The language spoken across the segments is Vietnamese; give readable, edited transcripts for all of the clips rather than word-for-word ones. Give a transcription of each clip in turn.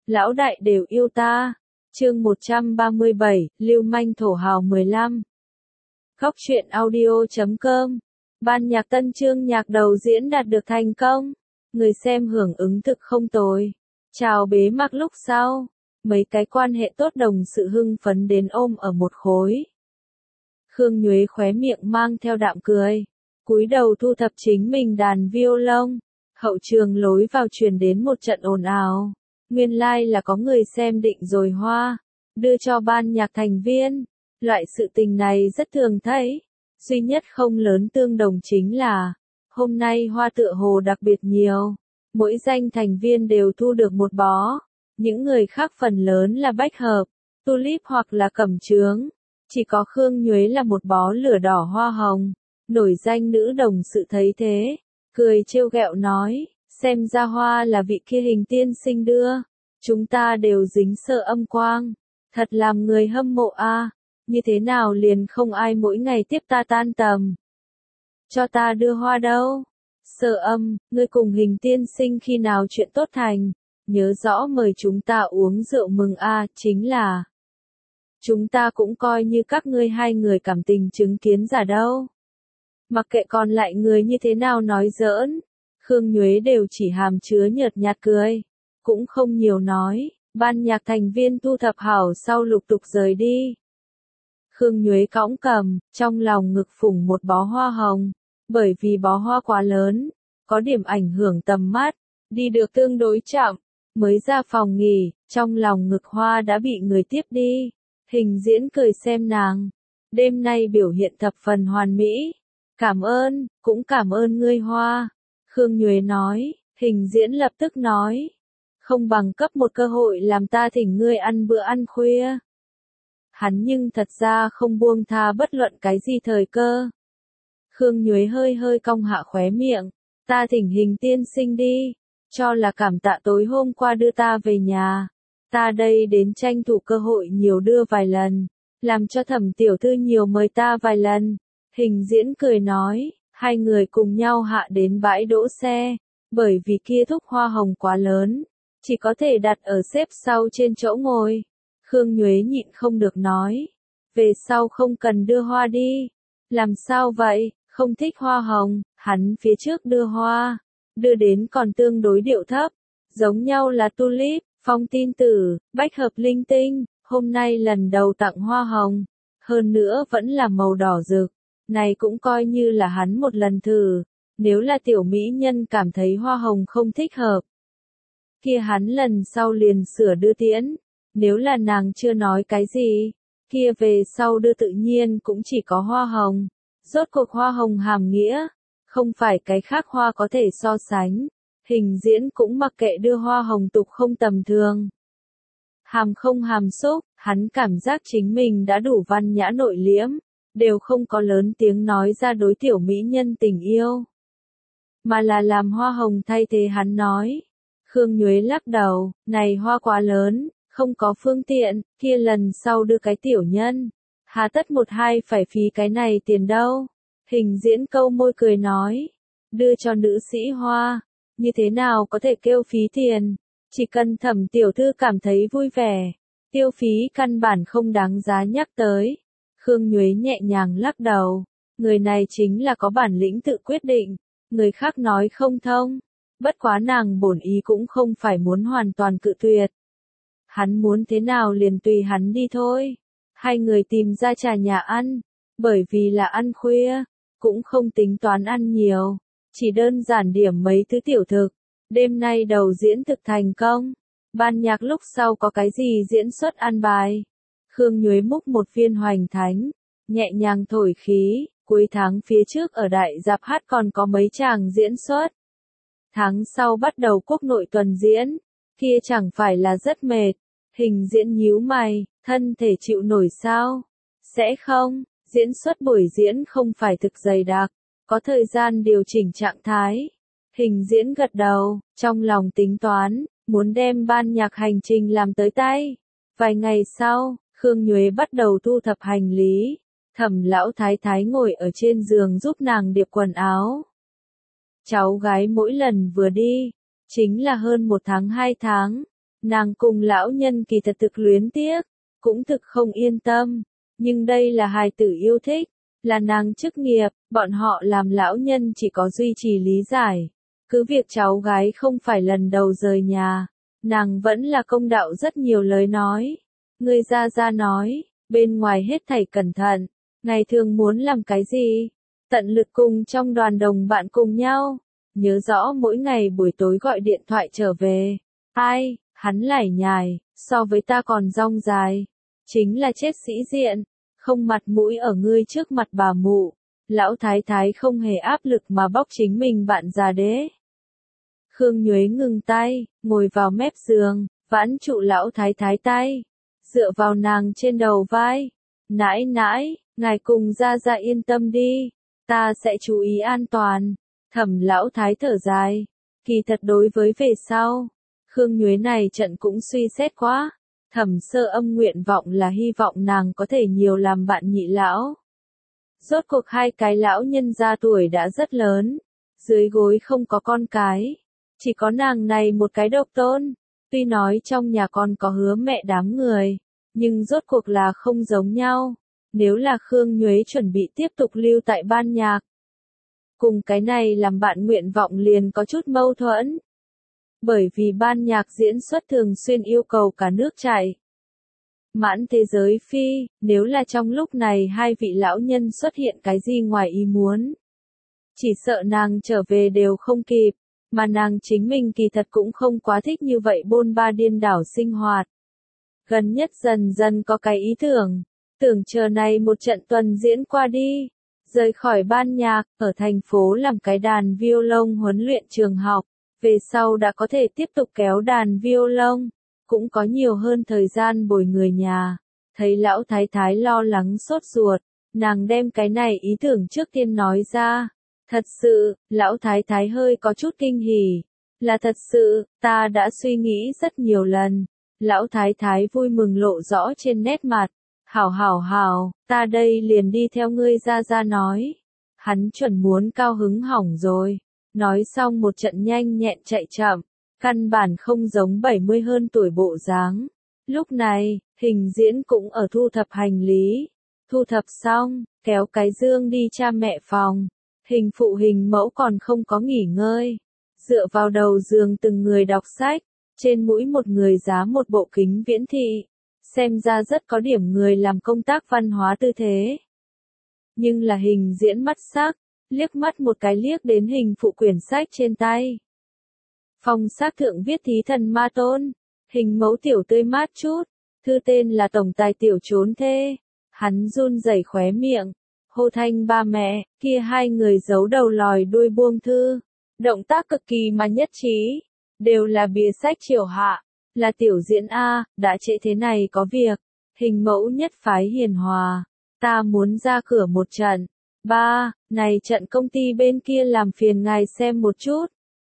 lão đại đều yêu ta. Chương 137, Lưu manh thổ hào 15. Khóc chuyện audio.com. Ban nhạc tân chương nhạc đầu diễn đạt được thành công. Người xem hưởng ứng thực không tồi. Chào bế mạc lúc sau. Mấy cái quan hệ tốt đồng sự hưng phấn đến ôm ở một khối. Khương Nhuế khóe miệng mang theo đạm cười. Cúi đầu thu thập chính mình đàn violon. Hậu trường lối vào truyền đến một trận ồn ào. Nguyên lai là có người xem định rồi hoa. Đưa cho ban nhạc thành viên. Loại sự tình này rất thường thấy. Duy nhất không lớn tương đồng chính là. Hôm nay hoa tựa hồ đặc biệt nhiều. Mỗi danh thành viên đều thu được một bó. Những người khác phần lớn là bách hợp, tulip hoặc là cẩm chướng. Chỉ có Khương Nhuế là một bó lửa đỏ hoa hồng. Nổi danh nữ đồng sự thấy thế. Cười trêu ghẹo nói, xem ra hoa là vị kia hình tiên sinh đưa. Chúng ta đều dính sợ âm quang. Thật làm người hâm mộ a. Như thế nào liền không ai mỗi ngày tiếp ta tan tầm. Cho ta đưa hoa đâu. Sợ âm, ngươi cùng hình tiên sinh khi nào chuyện tốt thành. Nhớ rõ mời chúng ta uống rượu mừng a, chính là. Chúng ta cũng coi như các ngươi hai người cảm tình chứng kiến giả đâu. Mặc kệ còn lại người như thế nào nói giỡn. Khương Nhuế đều chỉ hàm chứa nhợt nhạt cười. Cũng không nhiều nói, ban nhạc thành viên thu thập hảo sau lục tục rời đi. Khương Nhuế cõng cầm, trong lòng ngực phủng một bó hoa hồng. Bởi vì bó hoa quá lớn, có điểm ảnh hưởng tầm mắt, đi được tương đối chậm. Mới ra phòng nghỉ, trong lòng ngực hoa đã bị người tiếp đi. Hình diễn cười xem nàng. Đêm nay biểu hiện thập phần hoàn mỹ. Cảm ơn, cũng cảm ơn ngươi hoa. Khương Nhuế nói, hình diễn lập tức nói. Không bằng cấp một cơ hội làm ta thỉnh ngươi ăn bữa ăn khuya. Hắn nhưng thật ra không buông tha bất luận cái gì thời cơ. Khương Nhuế hơi hơi cong hạ khóe miệng. Ta thỉnh hình tiên sinh đi. Cho là cảm tạ tối hôm qua đưa ta về nhà. Ta đây đến tranh thủ cơ hội nhiều đưa vài lần. Làm cho Thẩm tiểu thư nhiều mời ta vài lần. Hình diễn cười nói. Hai người cùng nhau hạ đến bãi đỗ xe. Bởi vì kia thúc hoa hồng quá lớn. Chỉ có thể đặt ở xếp sau trên chỗ ngồi. Khương Nhuế nhịn không được nói. Về sau không cần đưa hoa đi. Làm sao vậy, không thích hoa hồng. Hắn phía trước đưa hoa. Đưa đến còn tương đối điệu thấp. Giống nhau là tulip, phong tin tử, bách hợp linh tinh. Hôm nay lần đầu tặng hoa hồng. Hơn nữa vẫn là màu đỏ rực. Này cũng coi như là hắn một lần thử. Nếu là tiểu mỹ nhân cảm thấy hoa hồng không thích hợp. Kia hắn lần sau liền sửa đưa tiễn. Nếu là nàng chưa nói cái gì. Kia về sau đưa tự nhiên cũng chỉ có hoa hồng. Rốt cuộc hoa hồng hàm nghĩa. Không phải cái khác hoa có thể so sánh. Hình diễn cũng mặc kệ đưa hoa hồng tục không tầm thường. Hàm không hàm xúc, hắn cảm giác chính mình đã đủ văn nhã nội liễm. Đều không có lớn tiếng nói ra đối tiểu mỹ nhân tình yêu. Mà là làm hoa hồng thay thế hắn nói. Khương Nhuế lắc đầu, này hoa quá lớn, không có phương tiện, kia lần sau đưa cái tiểu nhân. Hà tất một hai phải phí cái này tiền đâu. Hình diễn câu môi cười nói. Đưa cho nữ sĩ hoa. Như thế nào có thể kêu phí tiền. Chỉ cần Thẩm tiểu thư cảm thấy vui vẻ. Tiêu phí căn bản không đáng giá nhắc tới. Khương Nhuế nhẹ nhàng lắc đầu. Người này chính là có bản lĩnh tự quyết định. Người khác nói không thông. Bất quá nàng bổn ý cũng không phải muốn hoàn toàn cự tuyệt. Hắn muốn thế nào liền tùy hắn đi thôi. Hai người tìm ra trà nhà ăn. Bởi vì là ăn khuya. Cũng không tính toán ăn nhiều. Chỉ đơn giản điểm mấy thứ tiểu thực. Đêm nay đầu diễn thực thành công. Ban nhạc lúc sau có cái gì diễn xuất ăn bài. Khương Nhuế múc một viên hoành thánh. Nhẹ nhàng thổi khí. Cuối tháng phía trước ở đại dạp hát còn có mấy chàng diễn xuất. Tháng sau bắt đầu quốc nội tuần diễn. Kia chẳng phải là rất mệt. Hình diễn nhíu mày. Thân thể chịu nổi sao? Sẽ không. Diễn xuất buổi diễn không phải thực dày đặc. Có thời gian điều chỉnh trạng thái. Hình diễn gật đầu. Trong lòng tính toán. Muốn đem ban nhạc hành trình làm tới tay. Vài ngày sau, Khương Nhuế bắt đầu thu thập hành lý. Thẩm lão thái thái ngồi ở trên giường giúp nàng điệp quần áo. Cháu gái mỗi lần vừa đi. Chính là hơn 1 tháng 2 tháng. Nàng cùng lão nhân kỳ thật thực luyến tiếc, cũng thực không yên tâm, nhưng đây là hài tử yêu thích, là nàng chức nghiệp, bọn họ làm lão nhân chỉ có duy trì lý giải. Cứ việc cháu gái không phải lần đầu rời nhà, nàng vẫn là công đạo rất nhiều lời nói. Người ra nói, bên ngoài hết thảy cẩn thận, ngày thường muốn làm cái gì, tận lực cùng trong đoàn đồng bạn cùng nhau, nhớ rõ mỗi ngày buổi tối gọi điện thoại trở về. Ai, hắn lải nhải, so với ta còn rong dài, chính là chết sĩ diện, không mặt mũi ở ngươi trước mặt bà mụ. Lão thái thái không hề áp lực mà bóc chính mình bạn già đế. Khương Nhuế ngừng tay, ngồi vào mép giường, vãn trụ lão thái thái tay, dựa vào nàng trên đầu vai. Nãi nãi, ngài cùng ra yên tâm đi, ta sẽ chú ý an toàn. Thẩm lão thái thở dài, kỳ thật đối với về sau, Khương Nhuế này trận cũng suy xét quá. Thẩm Sơ Âm nguyện vọng là hy vọng nàng có thể nhiều làm bạn nhị lão. Rốt cuộc hai cái lão nhân gia tuổi đã rất lớn, dưới gối không có con cái, chỉ có nàng này một cái độc tôn. Tuy nói trong nhà con có hứa mẹ đám người, nhưng rốt cuộc là không giống nhau. Nếu là Khương Nhuế chuẩn bị tiếp tục lưu tại ban nhạc, cùng cái này làm bạn nguyện vọng liền có chút mâu thuẫn. Bởi vì ban nhạc diễn xuất thường xuyên yêu cầu cả nước chạy. Mãn thế giới phi, nếu là trong lúc này hai vị lão nhân xuất hiện cái gì ngoài ý muốn, chỉ sợ nàng trở về đều không kịp, mà nàng chính mình kỳ thật cũng không quá thích như vậy bôn ba điên đảo sinh hoạt. Gần nhất dần dần có cái ý tưởng chờ này một trận tuần diễn qua đi, rời khỏi ban nhạc, ở thành phố làm cái đàn violon huấn luyện trường học, về sau đã có thể tiếp tục kéo đàn violon, cũng có nhiều hơn thời gian bồi người nhà. Thấy lão thái thái lo lắng sốt ruột, nàng đem cái này ý tưởng trước tiên nói ra. Thật sự, lão thái thái hơi có chút kinh hỉ. Là thật sự, ta đã suy nghĩ rất nhiều lần. Lão thái thái vui mừng lộ rõ trên nét mặt. Hảo, ta đây liền đi theo ngươi ra nói. Hắn chuẩn muốn cao hứng hỏng rồi. Nói xong một trận nhanh nhẹn chạy chậm, căn bản không giống 70 hơn tuổi bộ dáng. Lúc này, Hình Diễn cũng ở thu thập hành lý. Thu thập xong, kéo cái dương đi cha mẹ phòng. Hình phụ hình mẫu còn không có nghỉ ngơi. Dựa vào đầu giường từng người đọc sách, trên mũi một người giá một bộ kính viễn thị. Xem ra rất có điểm người làm công tác văn hóa tư thế. Nhưng là Hình Diễn mắt sắc, liếc mắt một cái liếc đến hình phụ quyển sách trên tay. Phong xác thượng viết thí thần ma tôn, hình mẫu tiểu tươi mát chút, thư tên là tổng tài tiểu trốn thê. Hắn run rẩy khóe miệng, hô thanh ba mẹ, kia hai người giấu đầu lòi đuôi buông thư. Động tác cực kỳ mà nhất trí, đều là bìa sách triều hạ, là tiểu diễn A, đã trễ thế này có việc. Hình mẫu nhất phái hiền hòa, ta muốn ra cửa một trận. Ba, này trận công ty bên kia làm phiền ngài xem một chút.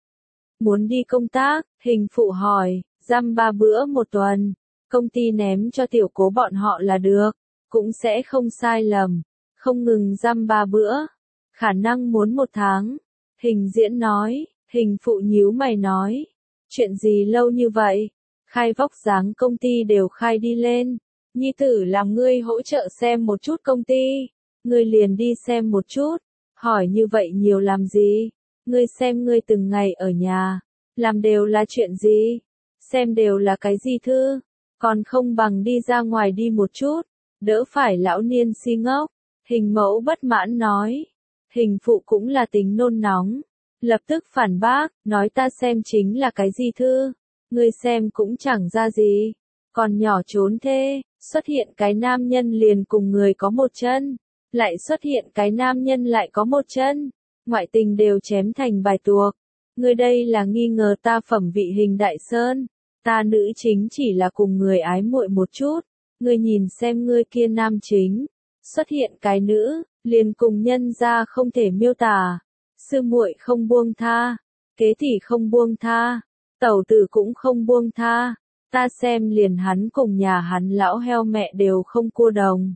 Muốn đi công tác, hình phụ hỏi, dăm 3 bữa một tuần, công ty ném cho tiểu cố bọn họ là được, cũng sẽ không sai lầm, không ngừng dăm 3 bữa, khả năng muốn 1 tháng. Hình Diễn nói, hình phụ nhíu mày nói, chuyện gì lâu như vậy, khai vóc dáng công ty đều khai đi lên, nhi tử làm ngươi hỗ trợ xem một chút công ty. Ngươi liền đi xem một chút, hỏi như vậy nhiều làm gì? Ngươi xem ngươi từng ngày ở nhà, làm đều là chuyện gì? Xem đều là cái gì thư? Còn không bằng đi ra ngoài đi một chút, đỡ phải lão niên si ngốc. Hình mẫu bất mãn nói. Hình phụ cũng là tính nôn nóng, lập tức phản bác, nói ta xem chính là cái gì thư? Ngươi xem cũng chẳng ra gì. Còn nhỏ trốn thê, xuất hiện cái nam nhân liền cùng người có một chân. Lại xuất hiện cái nam nhân lại có một chân, ngoại tình đều chém thành bài tuộc. Ngươi đây là nghi ngờ ta phẩm vị Hình Đại Sơn, ta nữ chính chỉ là cùng người ái muội một chút. Ngươi nhìn xem ngươi kia nam chính, xuất hiện cái nữ, liền cùng nhân ra không thể miêu tả. Sư muội không buông tha, kế tỷ không buông tha, tẩu tử cũng không buông tha. Ta xem liền hắn cùng nhà hắn lão heo mẹ đều không cua đồng.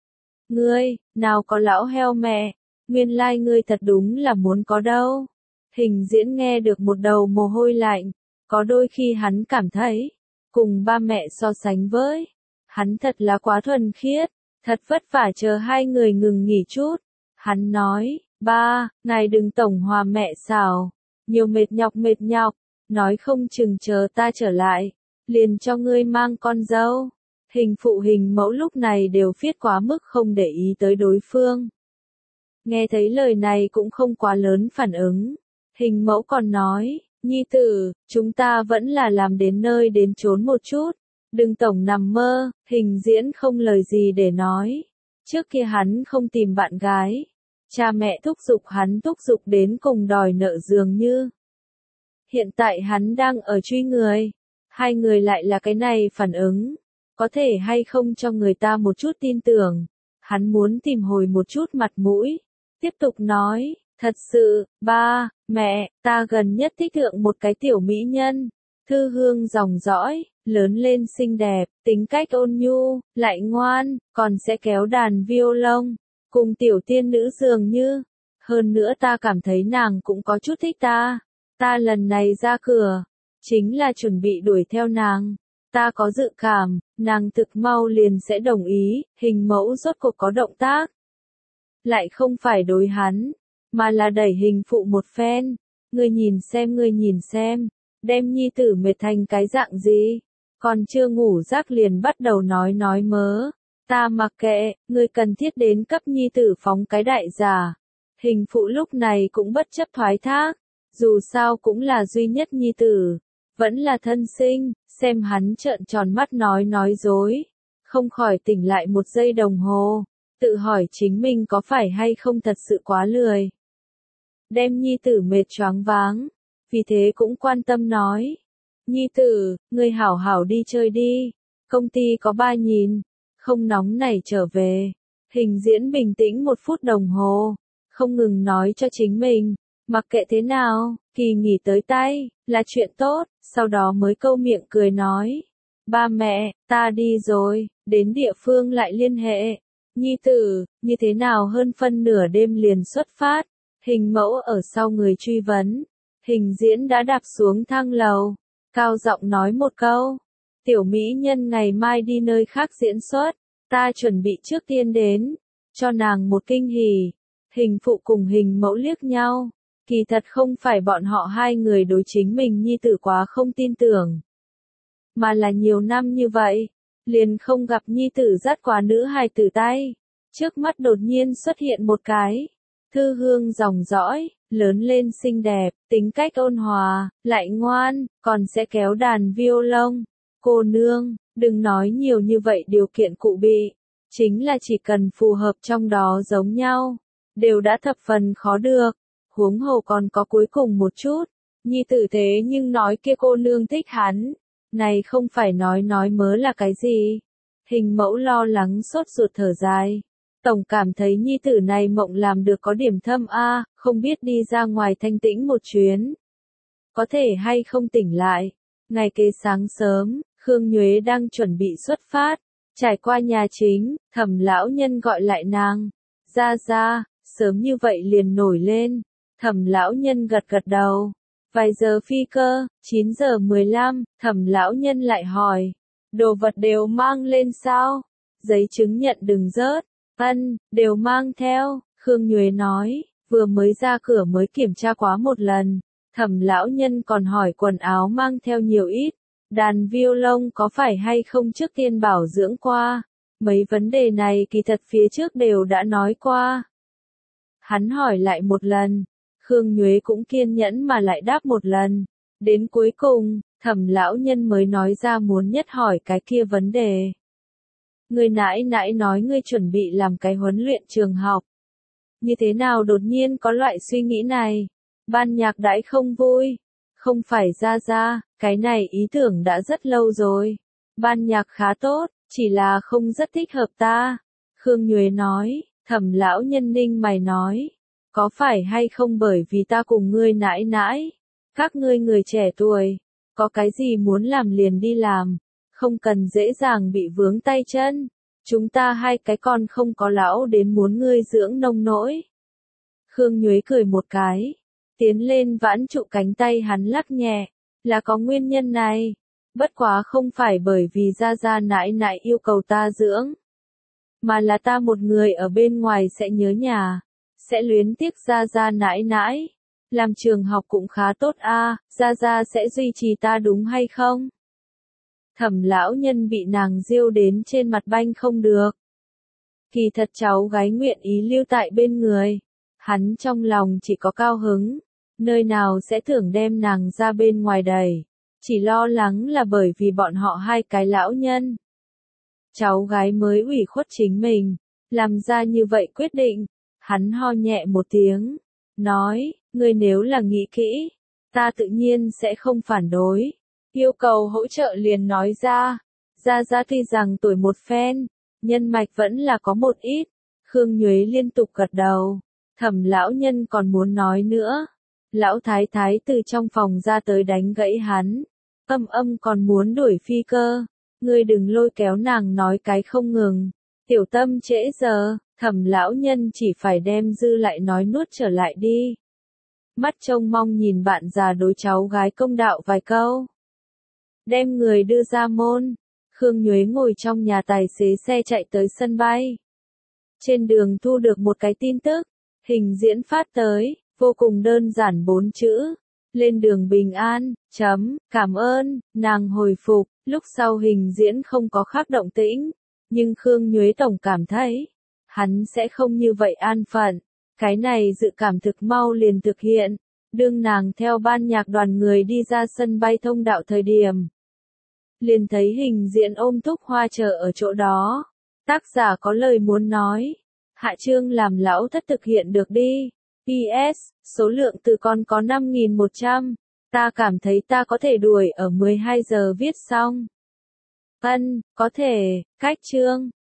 Ngươi, nào có lão heo mẹ, nguyên lai ngươi thật đúng là muốn có đâu. Hình Diễn nghe được một đầu mồ hôi lạnh, có đôi khi hắn cảm thấy, cùng ba mẹ so sánh với. Hắn thật là quá thuần khiết, thật vất vả chờ hai người ngừng nghỉ chút. Hắn nói, ba, ngài đừng tổng hòa mẹ xảo, nhiều mệt nhọc, nói không chừng chờ ta trở lại, liền cho ngươi mang con dâu. Hình phụ hình mẫu lúc này đều phiết quá mức không để ý tới đối phương. Nghe thấy lời này cũng không quá lớn phản ứng. Hình mẫu còn nói, nhi tử, chúng ta vẫn là làm đến nơi đến chốn một chút. Đừng tổng nằm mơ, Hình diễn không lời gì để nói. Trước kia hắn không tìm bạn gái. Cha mẹ thúc giục hắn thúc giục đến cùng đòi nợ dường như. Hiện tại hắn đang ở truy người. Hai người lại là cái này phản ứng. Có thể hay không cho người ta một chút tin tưởng. Hắn muốn tìm hồi một chút mặt mũi. Tiếp tục nói, thật sự, ba, mẹ, ta gần nhất thích thượng một cái tiểu mỹ nhân. Thư hương dòng dõi, lớn lên xinh đẹp, tính cách ôn nhu, lại ngoan, còn sẽ kéo đàn violon, cùng tiểu tiên nữ dường như. Hơn nữa ta cảm thấy nàng cũng có chút thích ta. Ta lần này ra cửa, chính là chuẩn bị đuổi theo nàng. Ta có dự cảm, nàng thực mau liền sẽ đồng ý. Hình mẫu rốt cuộc có động tác. Lại không phải đối hắn, mà là đẩy hình phụ một phen. Ngươi nhìn xem, đem nhi tử mệt thành cái dạng gì. Còn chưa ngủ giấc liền bắt đầu nói mớ. Ta mặc kệ, ngươi cần thiết đến cấp nhi tử phóng cái đại giả. Hình phụ lúc này cũng bất chấp thoái thác. Dù sao cũng là duy nhất nhi tử. Vẫn là thân sinh, xem hắn trợn tròn mắt nói dối. Không khỏi tỉnh lại một giây đồng hồ. Tự hỏi chính mình có phải hay không thật sự quá lười. Đem nhi tử mệt choáng váng. Vì thế cũng quan tâm nói. Nhi tử, ngươi hảo hảo đi chơi đi. Công ty có ba nhìn. Không nóng nảy trở về. Hình diễn bình tĩnh một phút đồng hồ. Không ngừng nói cho chính mình. Mặc kệ thế nào, kỳ nghỉ tới tay, là chuyện tốt. Sau đó mới câu miệng cười nói. Ba mẹ, ta đi rồi, đến địa phương lại liên hệ. Nhi tử, như thế nào hơn phân nửa đêm liền xuất phát. Hình mẫu ở sau người truy vấn. Hình diễn đã đạp xuống thang lầu. Cao giọng nói một câu. Tiểu mỹ nhân ngày mai đi nơi khác diễn xuất. Ta chuẩn bị trước tiên đến. Cho nàng một kinh hỉ. Hình phụ cùng hình mẫu liếc nhau. Kỳ thật không phải bọn họ hai người đối chính mình nhi tử quá không tin tưởng. Mà là nhiều năm như vậy. Liền không gặp nhi tử dắt quá nữ hài tử tay. Trước mắt đột nhiên xuất hiện một cái. Thư hương dòng dõi, lớn lên xinh đẹp, tính cách ôn hòa, lại ngoan, còn sẽ kéo đàn violon. Cô nương, đừng nói nhiều như vậy điều kiện cụ bị. Chính là chỉ cần phù hợp trong đó giống nhau. Đều đã thập phần khó được. Huống hồ còn có cuối cùng một chút. Nhi tử thế nhưng nói kia cô nương thích hắn. Này không phải nói mớ là cái gì. Hình mẫu lo lắng sốt ruột thở dài. Tổng cảm thấy nhi tử này mộng làm được có điểm thâm a, không biết đi ra ngoài thanh tĩnh một chuyến. Có thể hay không tỉnh lại. Ngày kế sáng sớm, Khương Nhuế đang chuẩn bị xuất phát. Trải qua nhà chính, Thẩm lão nhân gọi lại nàng. Ra, sớm như vậy liền nổi lên. Thẩm lão nhân gật đầu. Vài giờ phi cơ, 9 giờ 15, Thẩm lão nhân lại hỏi. Đồ vật đều mang lên sao? Giấy chứng nhận đừng rớt. Ân, đều mang theo, Khương Nhuế nói, vừa mới ra cửa mới kiểm tra quá một lần. Thẩm lão nhân còn hỏi quần áo mang theo nhiều ít. Đàn violon có phải hay không trước tiên bảo dưỡng qua. Mấy vấn đề này kỳ thật phía trước đều đã nói qua. Hắn hỏi lại một lần. Khương Nhuế cũng kiên nhẫn mà lại đáp một lần. Đến cuối cùng, Thẩm lão nhân mới nói ra muốn nhất hỏi cái kia vấn đề. Người nãi nãi nói ngươi chuẩn bị làm cái huấn luyện trường học. Như thế nào đột nhiên có loại suy nghĩ này? Ban nhạc đãi không vui. Không phải ra, cái này ý tưởng đã rất lâu rồi. Ban nhạc khá tốt, chỉ là không rất thích hợp ta. Khương Nhuế nói, Thẩm lão nhân ninh mày nói. Có phải hay không bởi vì ta cùng ngươi nãi nãi? Các ngươi người trẻ tuổi, có cái gì muốn làm liền đi làm. Không cần dễ dàng bị vướng tay chân. Chúng ta hai cái con không có lão đến muốn ngươi dưỡng nông nỗi. Khương Nhuế cười một cái. Tiến lên vãn trụ cánh tay hắn lắc nhẹ. Là có nguyên nhân này. Bất quá không phải bởi vì gia gia nãi nãi yêu cầu ta dưỡng, mà là ta một người ở bên ngoài sẽ nhớ nhà, sẽ luyến tiếc gia gia nãi nãi. Làm trường học cũng khá tốt a, gia gia sẽ duy trì ta đúng hay không? Thẩm lão nhân bị nàng giêu đến trên mặt banh không được. Kỳ thật cháu gái nguyện ý lưu tại bên người. Hắn trong lòng chỉ có cao hứng, nơi nào sẽ tưởng đem nàng ra bên ngoài đẩy. Chỉ lo lắng là bởi vì bọn họ hai cái lão nhân. Cháu gái mới ủy khuất chính mình, làm ra như vậy quyết định. Hắn ho nhẹ một tiếng, nói, ngươi nếu là nghĩ kỹ, ta tự nhiên sẽ không phản đối. Yêu cầu hỗ trợ liền nói ra. Gia Gia tuy rằng tuổi một phen, nhân mạch vẫn là có một ít. Khương Nhuế liên tục gật đầu. Thẩm lão nhân còn muốn nói nữa. Lão thái thái từ trong phòng ra tới đánh gãy hắn. Âm còn muốn đuổi phi cơ. Ngươi đừng lôi kéo nàng nói cái không ngừng. Tiểu tâm trễ giờ, thẩm lão nhân chỉ phải đem dư lại nói nuốt trở lại đi. Mắt trông mong nhìn bạn già đối cháu gái công đạo vài câu. Đem người đưa ra môn. Khương Nhuế ngồi trong nhà tài xế xe chạy tới sân bay. Trên đường thu được một cái tin tức. Hình diễn phát tới, vô cùng đơn giản 4 chữ. Lên đường bình an, cảm ơn, nàng hồi phục. Lúc sau hình diễn không có khác động tĩnh. Nhưng Khương Nhuế tổng cảm thấy, hắn sẽ không như vậy an phận. Cái này dự cảm thực mau liền thực hiện. Đương nàng theo ban nhạc đoàn người đi ra sân bay thông đạo thời điểm. Liền thấy hình diễn ôm Thúc Hoa chờ ở chỗ đó. Tác giả có lời muốn nói. Hạ chương làm lão thất thực hiện được đi. PS, số lượng từ con có 5.100. Ta cảm thấy ta có thể đuổi ở 12 giờ viết xong. Có thể, cách chương.